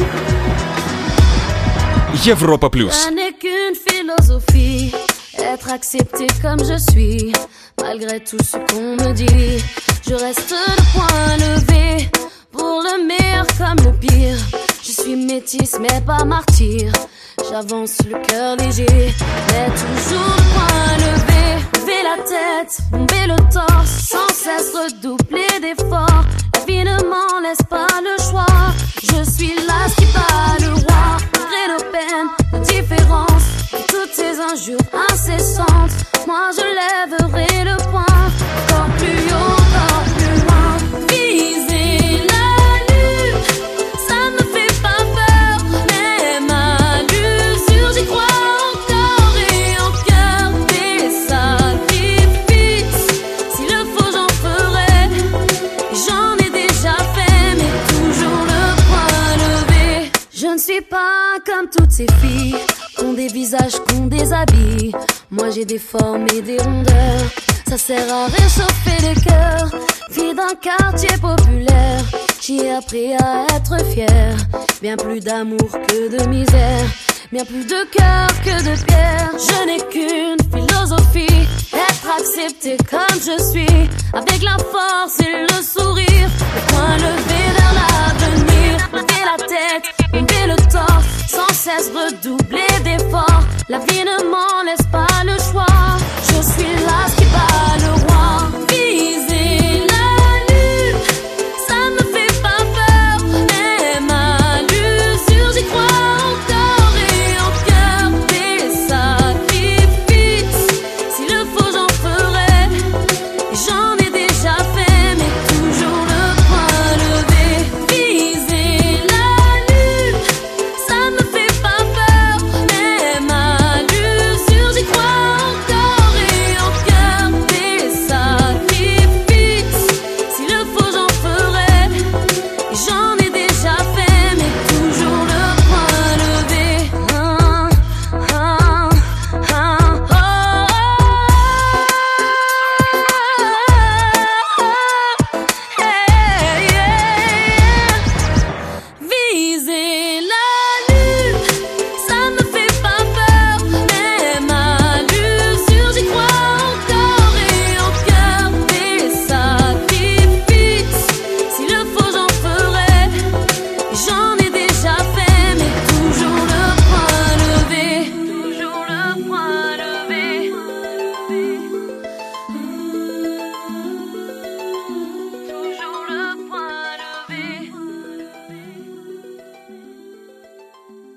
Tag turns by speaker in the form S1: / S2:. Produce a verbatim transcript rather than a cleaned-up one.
S1: Европа плюс.
S2: Ça n'est qu'une philosophie, être accepté comme je suis, malgré tout ce qu'on me dit. Je reste le point levé, pour le meilleur comme le pire. Je suis métisse mais pas martyr, j'avance le cœur léger, mais toujours le point levé. Lever la tête, bomber le torse, sans cesse redoubler d'efforts. La vie ne m'en laisse pas le choix, je suis là qui bat le roi. Malgré nos peines, nos différences, et toutes ces injures incessantes, moi je lèverai le poing, encore plus haut, encore plus loin. Viser la lune, ça me fait pas peur, même à l'usure, j'y crois encore et encore. Des sacrifices, s'il le faut j'en ferai, j'en ai déjà fait, mais toujours le point levé. Je ne suis pas comme toutes ces filles, qu'on des visages, qu'on des habits. Moi j'ai des formes et des rondeurs, ça sert à réchauffer les cœurs. Fille d'un quartier populaire, j'y ai appris à être fière. Bien plus d'amour que de misère, bien plus de cœur que de pierre. Je n'ai qu'une philosophie, être accepté comme je suis, avec la force et le sourire, le point levé vers l'avenir. Lever la tête, bomber le torse, sans cesse redoubler d'efforts. La vie ne ment